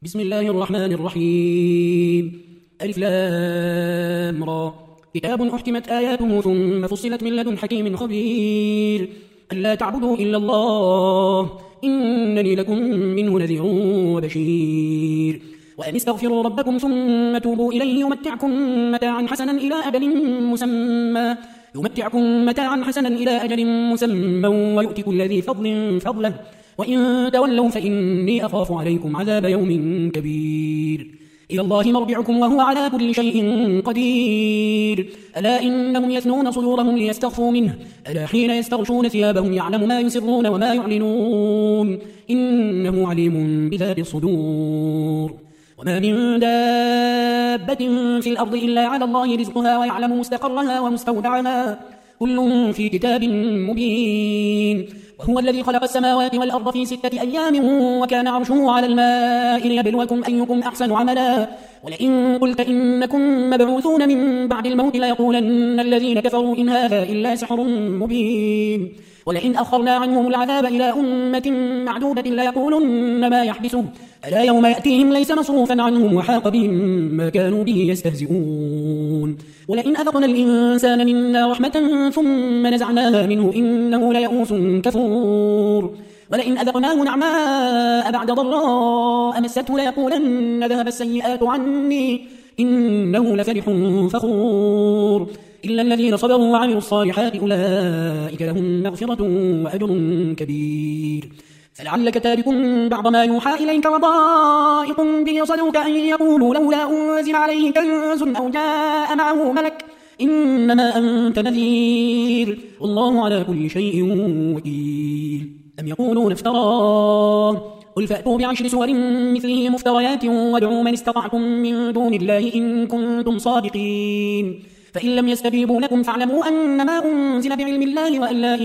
بسم الله الرحمن الرحيم. ألف لام را. كتاب أحكمت آياته ثم فصلت من لدن حكيم خبير. ألا تعبدوا إلا الله إنني لكم منه نذير وبشير. وأن استغفروا ربكم ثم توبوا إليه يمتعكم متاعا حسنا إلى أجل مسمى ويؤتي كل ذي فضل فضله وإن تولوا فإني أخاف عليكم عذاب يوم كبير. إلى الله مرجعكم وهو على كل شيء قدير. ألا إنهم يثنون صدورهم ليستخفوا منه ألا حين يستغشون ثيابهم يعلم ما يسرون وما يعلنون إنه عليم بذات الصدور. وما من دابة في الأرض إلا على الله رزقها ويعلم مستقرها ومستودعها كل في كتاب مبين. وهو الذي خلق السماوات والأرض في 6 أيام وكان عرشه على الماء ليبلوكم أيكم أحسن عملا. ولئن قلت إنكم مبعوثون من بعد الموت ليقولن الذين كفروا إن هذا إلا سحر مبين. ولئن أخرنا عنهم العذاب إلى أمة معدودة ليقولن ما يحبسه ألا يوم يأتيهم ليس مصروفا عنهم وحاق بهم ما كانوا به يستهزئون. ولئن أذقنا الإنسان منا رحمة ثم نزعناها منه إنه ليئوس كفور. ولئن أذقناه نعماء بعد ضراء مسته ليقولن ذهب السيئات عني إنه لفرح فخور. إلا الذين صبروا وعملوا الصالحات أولئك لهم مغفرة وأجر كبير. فلعلك تارك بعض ما يوحى إليك وضائق به صدرك أن يقولوا لولا أنزل عليه كنز أو جاء معه ملك إنما أنت نذير والله على كل شيء وكيل. أم يقولون افتراه قل فأتوا ب10 سور مثله مفتريات وادعوا من استطعتم من دون الله إن كنتم صادقين. فإن لم يستجيبوا لكم فاعلموا أنما أنزل بعلم الله وأن لا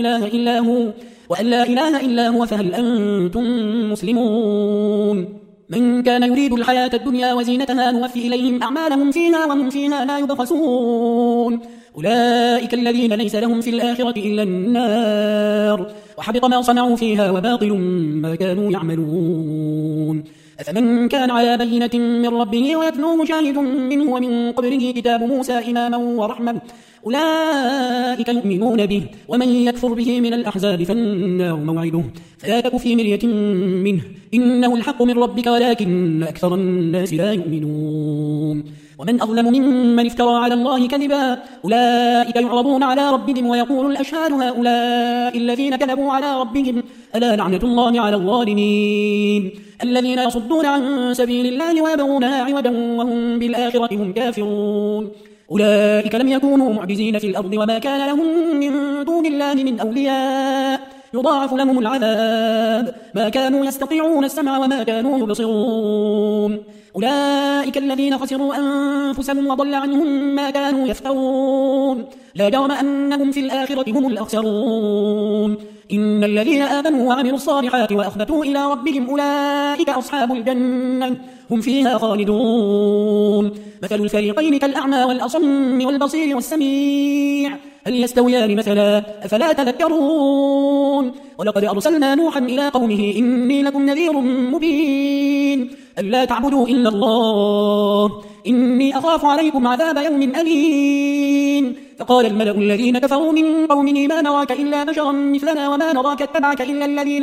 إله إلا هو فهل أنتم مسلمون. من كان يريد الحياة الدنيا وزينتها نوفي إليهم أعمالهم فيها وهم فيها لا يبخسون. أولئك الذين ليس لهم في الآخرة إلا النار وحبط ما صنعوا فيها وباطل ما كانوا يعملون. أفمن كان على بينة من ربه ويتلوه شاهد منه ومن قبله كتاب موسى إماما ورحمة أولئك يؤمنون به ومن يكفر به من الأحزاب فالنار موعده فلا تك في مرية منه إنه الحق من ربك ولكن أكثر الناس لا يؤمنون. ومن أظلم ممن افترى على الله كذبا أولئك يعرضون على ربهم ويقول الأشهاد هؤلاء الذين كذبوا على ربهم ألا لعنة الله على الظالمين الذين يصدون عن سبيل الله ويبغونها عوجا وهم بالآخرة هم كافرون. أولئك لم يكونوا معجزين في الأرض وما كان لهم من دون الله من أولياء يضاعف لهم العذاب ما كانوا يستطيعون السمع وما كانوا يبصرون. أولئك الذين خسروا أنفسهم وضل عنهم ما كانوا يفترون لا جرم أنهم في الآخرة هم الأخسرون. إن الذين آمنوا وعملوا الصالحات وأخبتوا إلى ربهم أولئك أصحاب الجنة هم فيها خالدون. مثل الفريقين كالأعمى والأصم والبصير والسميع هل يستويان مثلا أفلا تذكرون. ولقد أرسلنا نوحا إلى قومه إني لكم نذير مبين ألا تعبدوا إلا الله إني أخاف عليكم عذاب يوم أليم. فقال الملأ الذين كفروا من قومه ما نراك إلا بشرا مثلنا وما نراك اتبعك إلا الذين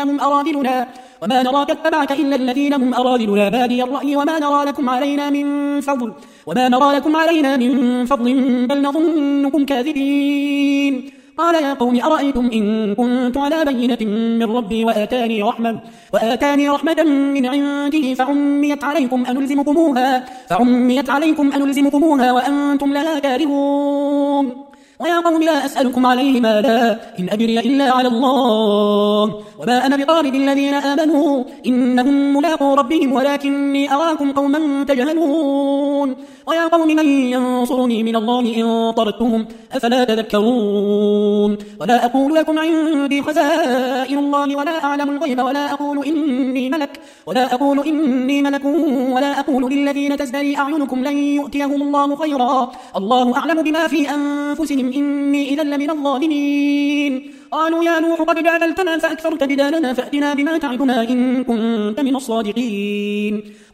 هم أراذلنا بادي الرأي وما نرى لكم علينا من فضل بل نظنكم كاذبين. قال يا قوم أرأيتم إن كنت على بينة من ربي وآتاني رحمة من عنده فعميت عليكم أنلزمكموها وأنتم لها كارهون. ويا قوم لا أسألكم عليه مالا إن أجري إلا على الله وما أنا بطارد الذين آمنوا إنهم ملاقو ربهم ولكني أراكم قوما تجهلون. ويا قوم من ينصرني من الله إن طردتهم أفلا تذكرون. ولا أقول لكم عندي خزائن الله ولا أعلم الغيب ولا أقول إني ملك ولا أقول للذين تزدري أعينكم لن يؤتيهم الله خيرا الله أعلم بما في أنفسهم إني إذا لمن الظالمين. قالوا يا نوح قد جادلتنا فأكثرت جدالنا فأتنا بما تعدنا إن كنت من الصادقين.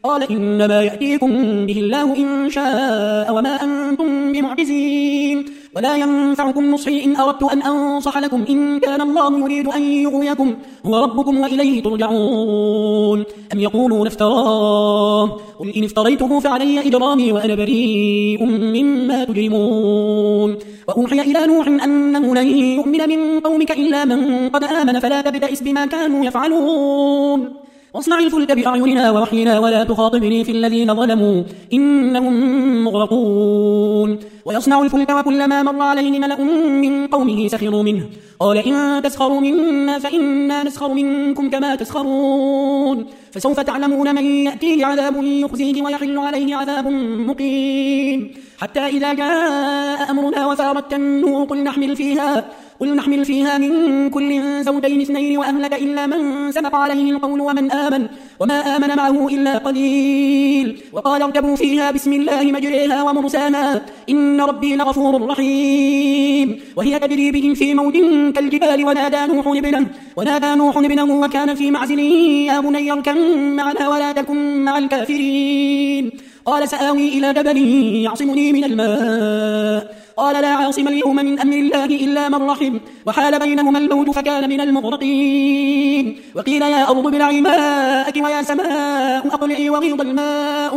قال إنما يأتيكم به الله إن شاء وما أنتم بمعجزين ولا ينفعكم نصحي إن أردت أن أنصح لكم إن كان الله يريد أن يغويكم هو ربكم وإليه ترجعون أم يقولون افتراه قل إن افتريته فعلي إجرامي وأنا بريء مما تجرمون وأوحي إلى نوح أنه لن يؤمن من قومك إلا من قد آمن فلا تبتئس بما كانوا يفعلون واصنع الفلك بأعيننا ووحينا ولا تخاطبني في الذين ظلموا إنهم مغرقون ويصنع الفلك وكلما مر عليه ملأ من قومه سخروا منه قال إن تسخروا منا فإنا نسخر منكم كما تسخرون فسوف تعلمون من يأتيه عذاب يخزيه ويحل عليه عذاب مقيم حتى إذا جاء أمرنا وفارت النور قل نحمل فيها من كل زوجين اثنين وأهلك إلا من سبق عليه القول وما آمن معه إلا قليل وقال اركبوا فيها بسم الله مجريها ومرساها إن ربي لغفور رحيم وهي تجري بهم في موج كالجبال ونادى نوح ابنه وكان في معزل يا بني اركب معنا ولا تكن مع الكافرين قال سآوي إلى جبل يعصمني من الماء قال لا عاصم اليوم من أمر الله إلا من رحم وحال بينهما الموج فكان من المغرقين وقيل يا أرض ابلعي ماءك ويا سماء أقلعي وغيض الماء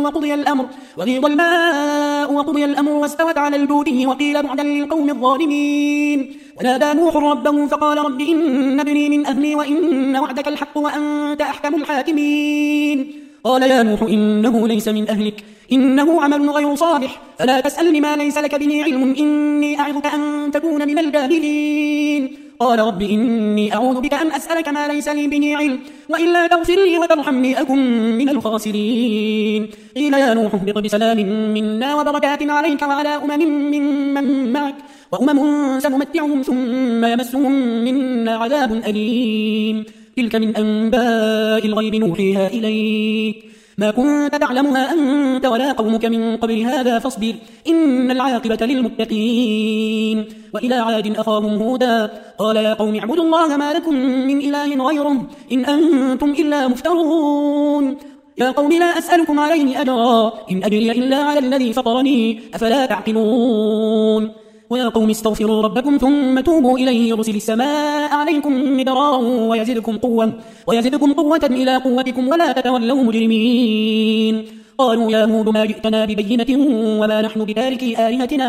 وقضي الأمر واستوت على الجود وقيل بعدا للقوم الظالمين ونادى نوح ربه فقال رب إن ابني من أهلي وإن وعدك الحق وأنت أحكم الحاكمين قال يا نوح إنه ليس من أهلك إنه عمل غير صالح فلا تسألني ما ليس لك به علم إني أعظك أن تكون من الجاهلين قال رب إني أعوذ بك أن أسألك ما ليس لي به علم وإلا تغفر لي وترحمني أكن من الخاسرين قيل يا نوح اهبط بسلام منا وبركات عليك وعلى ممن معك وأمم سنمتعهم ثم يمسهم منا عذاب أليم تلك من أنباء الغيب نوحيها إليك ما كنت تعلمها أنت ولا قومك من قبل هذا فاصبر إن العاقبة للمتقين وإلى عاد أخاهم هودا قال يا قوم اعبدوا الله ما لكم من إله غيره إن أنتم إلا مفترون يا قوم لا أسألكم عليه أجرا إن أجري إلا على الذي فطرني أفلا تعقلون ويا قوم استغفروا ربكم ثم توبوا إليه يرسل السماء عليكم مدرارا ويزدكم قوة إلى قوتكم ولا تتولوا مجرمين قالوا يا هود ما جئتنا ببينة وما نحن بتاركي آلهتنا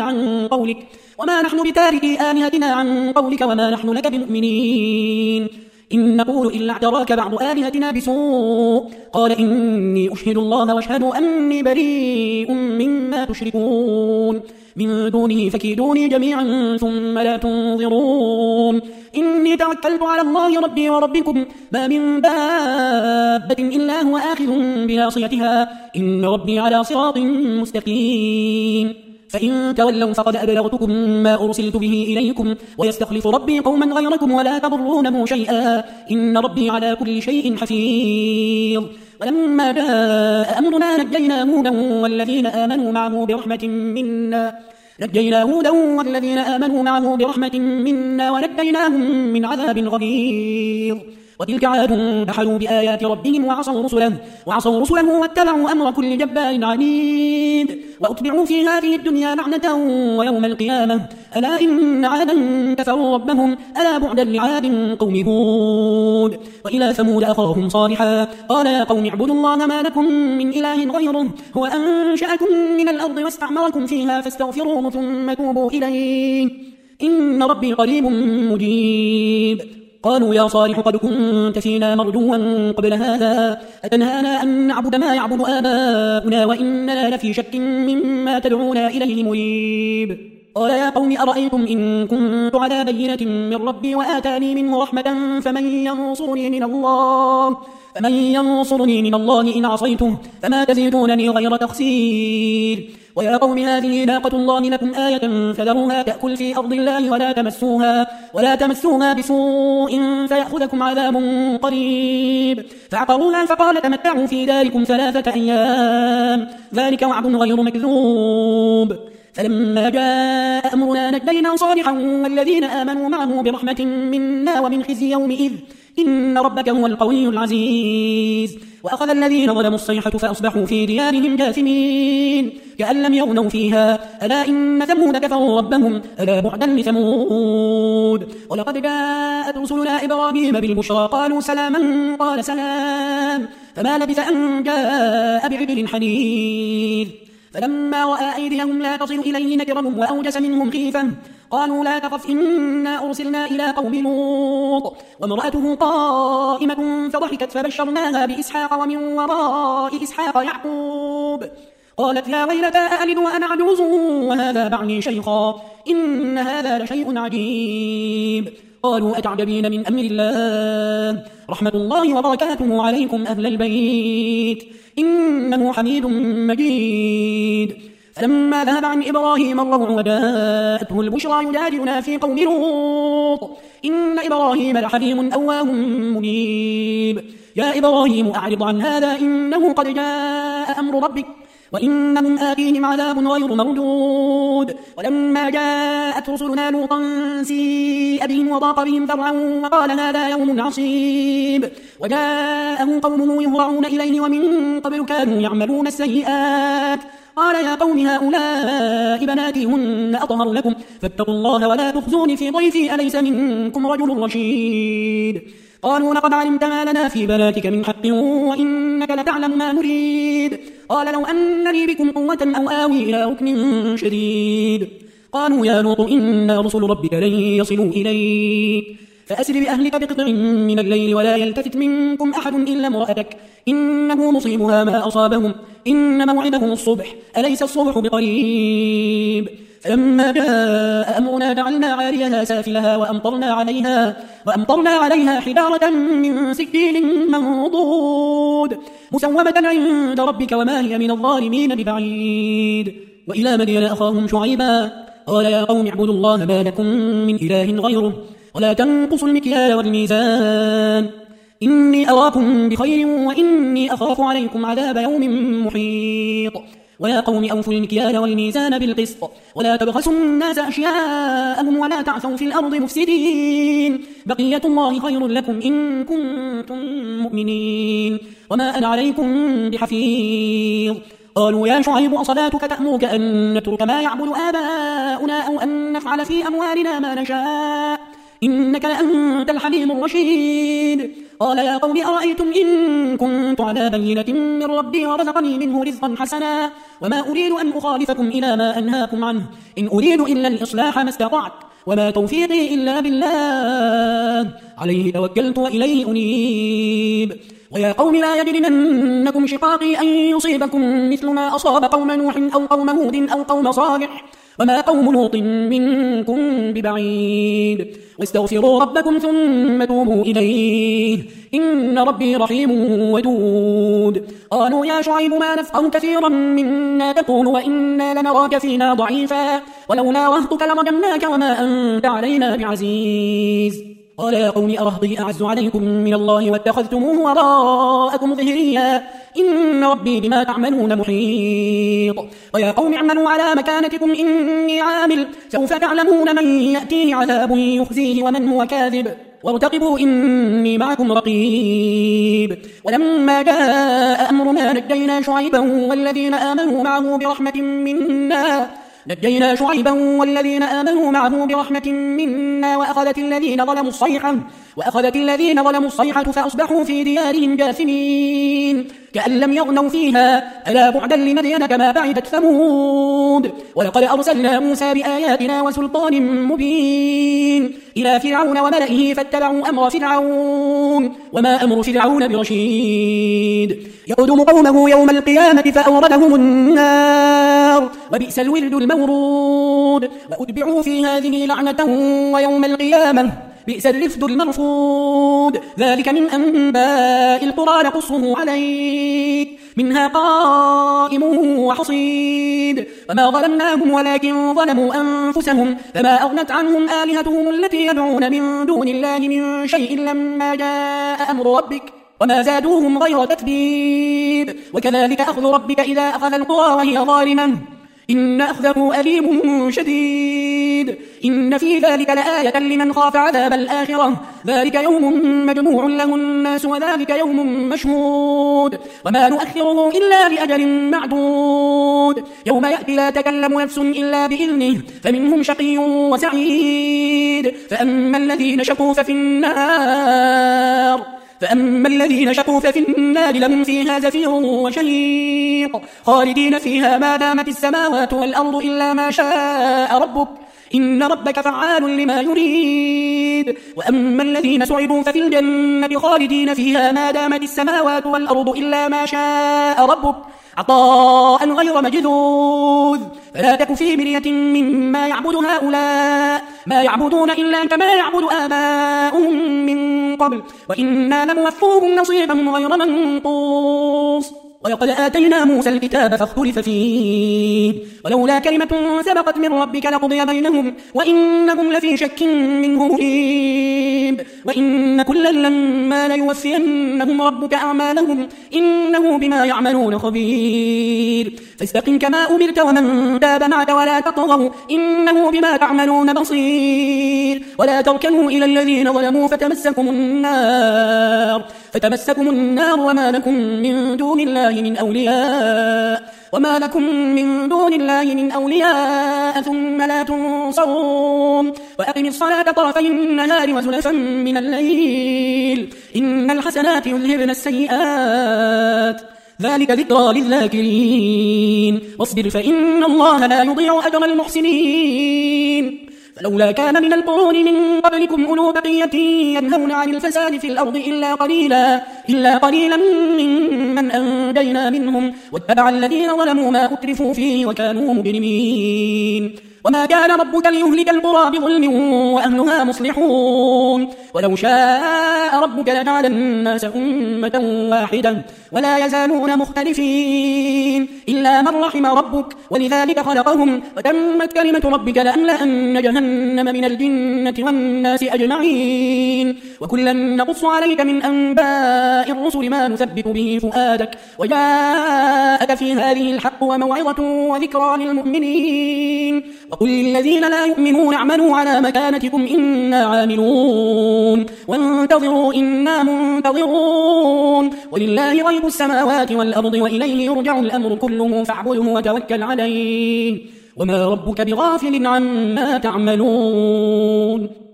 عن قولك وما نحن لك بمؤمنين إن نقول إلا اعتراك بعض آلهتنا بسوء قال إني أشهد الله واشهد أني بريء مما تشركون من دونه فكيدوني جميعا ثم لا تنظرون إني توكلت على الله ربي وربكم ما من دابة إلا هو آخذ بناصيتها إن ربي على صراط مستقيم فإن تولوا فقد أبلغتكم ما أرسلت به إليكم ويستخلف ربي قوما غيركم ولا تضرونه شيئا إن ربي على كل شيء حفيظ ولما جاء أمرنا نجينا هودا والذين آمنوا معه برحمة منا ونجيناهم من عذاب غليظ وتلك عاد جحدوا بآيات ربهم وعصوا رسله واتبعوا أمر كل جبار عنيد وأتبعوا في هذه الدنيا لعنة ويوم القيامة ألا إن عادا كفروا ربهم ألا بعدا لعاد قوم هود وإلى ثمود أخاهم صالحا قال يا قوم اعبدوا الله ما لكم من إله غيره هو أنشأكم من الأرض واستعمركم فيها فاستغفروه ثم توبوا إليه إن ربي قريب مجيب قالوا يا صالح قد كنت فينا مرجوا قبل هذا أتنهانا أن نعبد ما يعبد آباؤنا وإننا لفي شك مما تدعونا إليه مريب قال يا قوم أرأيتم إن كنت على بينة من ربي وآتاني منه رحمة فمن ينصرني من الله إن عصيته فما تزيدونني غير تخسير ويا قوم هذه ناقة الله لكم آية فذروها تأكل في أرض الله ولا تمسوها بسوء فيأخذكم عذاب قريب فعقروها فقال تمتعوا في داركم 3 أيام ذلك وعد غير مكذوب فلما جاء أمرنا نجينا صالحا والذين آمنوا معه برحمة منا ومن خزي يومئذ إن ربك هو القوي العزيز. وأخذ الذين ظلموا الصيحة فأصبحوا في ديارهم جاثمين كأن لم يغنوا فيها ألا إن ثمود كفروا ربهم ألا بعدا لثمود. ولقد جاءت رسلنا إبراهيم بالبشرى قالوا سلاما قال سلام فما لبث أن جاء بعجل حنيذ. فلما رأى أيديهم لا تصل إليه نكرهم وأوجس منهم خيفة قالوا لا تخف إنا أرسلنا إلى قوم لوط وامرأته قائمة فضحكت فبشرناها بإسحاق ومن وراء إسحاق يعقوب قالت يا ويلتى أألد وأنا عجوز وهذا بعلي شيخا إن هذا لشيء عجيب. قالوا أتعجبين من أمر الله رحمة الله وبركاته عليكم أهل البيت إنه حميد مجيد. فلما ذهب عن إبراهيم الروع وجاءته البشرى يجادلنا في قوم لوط إن إبراهيم لحليم أواه منيب. يا إبراهيم أعرض عن هذا إنه قد جاء أمر ربك وإنهم آتيهم عذاب غير مردود. ولما جاءت رسلنا لوطا سيء بهم وضاق بهم ذرعا وقال هذا يوم عصيب وجاءه قومه يهرعون إليه ومن قبل كانوا يعملون السيئات قال يا قوم هؤلاء بناتي هن أطهر لكم فاتقوا الله ولا تخزوني في ضيفي أليس منكم رجل رشيد. قالوا لقد علمت ما لنا في بناتك من حق وإنك لتعلم ما نريد. قال لو أن لي بكم قوة أو آوي إلى ركن شديد. قالوا يا لوط إنا رسل ربك لن يصلوا إليك فأسر بأهلك بقطع من الليل ولا يلتفت منكم أحد إلا امرأتك إنه مصيبها ما أصابهم إن موعدهم الصبح أليس الصبح بقريب. فلما جاء أمرنا جعلنا عاليها سافلها وأمطرنا عليها حجارة من سجيل منضود مسومة عند ربك وما هي من الظالمين ببعيد. وإلى مدين أخاهم شعيبا قال يا قوم اعبدوا الله ما لكم من إله غيره ولا تنقصوا المكيال والميزان إني أراكم بخير وإني أخاف عليكم عذاب يوم محيط. ويا قوم أوفوا المكيال والميزان بالقسط ولا تبخسوا الناس أشياءهم ولا تعثوا في الأرض مفسدين بقية الله خير لكم إن كنتم مؤمنين وما أنا عليكم بحفيظ. قالوا يا شعيب أصلاتك تأمرك أن نترك ما يعبد آباؤنا أو أن نفعل في أموالنا ما نشاء إنك لأنت الحليم الرشيد. قال يا قوم أرأيتم إن كنت على بينة من ربي ورزقني منه رزقا حسنا وما أريد أن أخالفكم إلى ما أنهاكم عنه إن أريد إلا الإصلاح ما استطعت وما توفيقي إلا بالله عليه توكلت وإليه أنيب. ويا قوم لا يجرمنكم شقاقي أن يصيبكم مثل ما أصاب قوم نوح أو قوم هود أو قوم صالح وما قوم لوط منكم ببعيد واستغفروا ربكم ثم توبوا إليه إن ربي رحيم ودود. قالوا يا شعيب ما نفقه كثيرا مما تقول وإنا لنراك فينا ضعيفا ولولا رهطك لرجمناك وما أنت علينا بعزيز. قال يا قوم أرهطي أعز عليكم من الله واتخذتموه وراءكم ظهريا إن ربي بما تعملون محيط. ويا قوم اعملوا على مكانتكم إني عامل سوف تعلمون من يأتيه عذاب يخزيه ومن هو كاذب وارتقبوا إني معكم رقيب. ولما جاء أمرنا نجينا شعيبا والذين آمنوا معه برحمة منا وأخذت الذين ظلموا الصيحة فأصبحوا في ديارهم جاثمين كأن لم يغنوا فيها ألا بعدا لمدين كما بعدت ثمود. ولقد أرسلنا موسى بآياتنا وسلطان مبين إلى فرعون وملئه فاتبعوا أمر فرعون وما أمر فرعون برشيد يقدم قومه يوم القيامة فأوردهم النار وبئس الورد المورود وأتبعوا في هذه لعنة ويوم القيامة بئس الرفد المرفود. ذلك من أنباء القرى نقصه عليك منها قائم وحصيد وما ظلمناهم ولكن ظلموا أنفسهم فما أغنت عنهم آلهتهم التي يدعون من دون الله من شيء لما جاء أمر ربك وما زادوهم غير تتبيب. وكذلك أخذ ربك إذا أخذ القرى وهي ظالمة إن أخذه أليم شديد إن في ذلك لآية لمن خاف عذاب الآخرة ذلك يوم مجموع له الناس وذلك يوم مشهود وما نؤخره إلا لأجل معدود يوم يأتي لا تكلم نفس إلا بإذنه فمنهم شقي وسعيد فأما الذين شقوا ففي النار لهم فيها زفير وشهيق خالدين فيها ما دامت السماوات والأرض إلا ما شاء ربك إن ربك فعال لما يريد وأما الذين سعدوا ففي الجنة خالدين فيها ما دامت السماوات والأرض إلا ما شاء ربك عطاء غير مجذوذ فلا تك في مرية مما يعبد هؤلاء ما يعبدون إلا كما يعبد آباؤهم من قبل وإنا لنوفوهم نصيبهم غير منقوص ولقد آتينا موسى الكتاب فاختلف فيه ولولا كلمة سبقت من ربك لقضي بينهم وإنهم لفي شك منه مريب وإن كلا لما ليوفينهم ربك أعمالهم إنه بما يعملون خبير فاستقم كما أمرت ومن تاب معك ولا تطغوا إنه بما تعملون بصير ولا تركنوا إلى الذين ظلموا فتمسكم النار وما لكم من دون الله من أولياء ثم لا تنصرون وأقم الصلاة طرفي النهار وزلفا من الليل إن الحسنات يذهبن السيئات ذلك ذكرى للذاكرين واصبر فإن الله لا يضيع أجر المحسنين فلولا كان من القرون من قبلكم أولو بقية ينهون عن الفساد في الأرض إلا قليلا ممن أنجينا منهم واتبع الذين ظلموا ما أترفوا فيه وكانوا مجرمين وما كان ربك ليهلك القرى بظلم وأهلها مصلحون ولو شاء ربك لجعل الناس أمة واحدة ولا يزالون مختلفين إلا من رحم ربك ولذلك خلقهم وتمت كلمة ربك لأملأن جهنم من الجنة والناس أجمعين وكلا نقص عليك من أنباء الرسل ما نثبت به فؤادك وجاءك في هذه الحق وموعظة وذكرى للمؤمنين وقل للذين لا يؤمنون اعملوا على مكانتكم إنا عاملون وانتظروا إنا منتظرون ولله غيب السماوات والأرض وإليه يرجع الأمر كله فاعبده وتوكل عليه وما ربك بغافل عما تعملون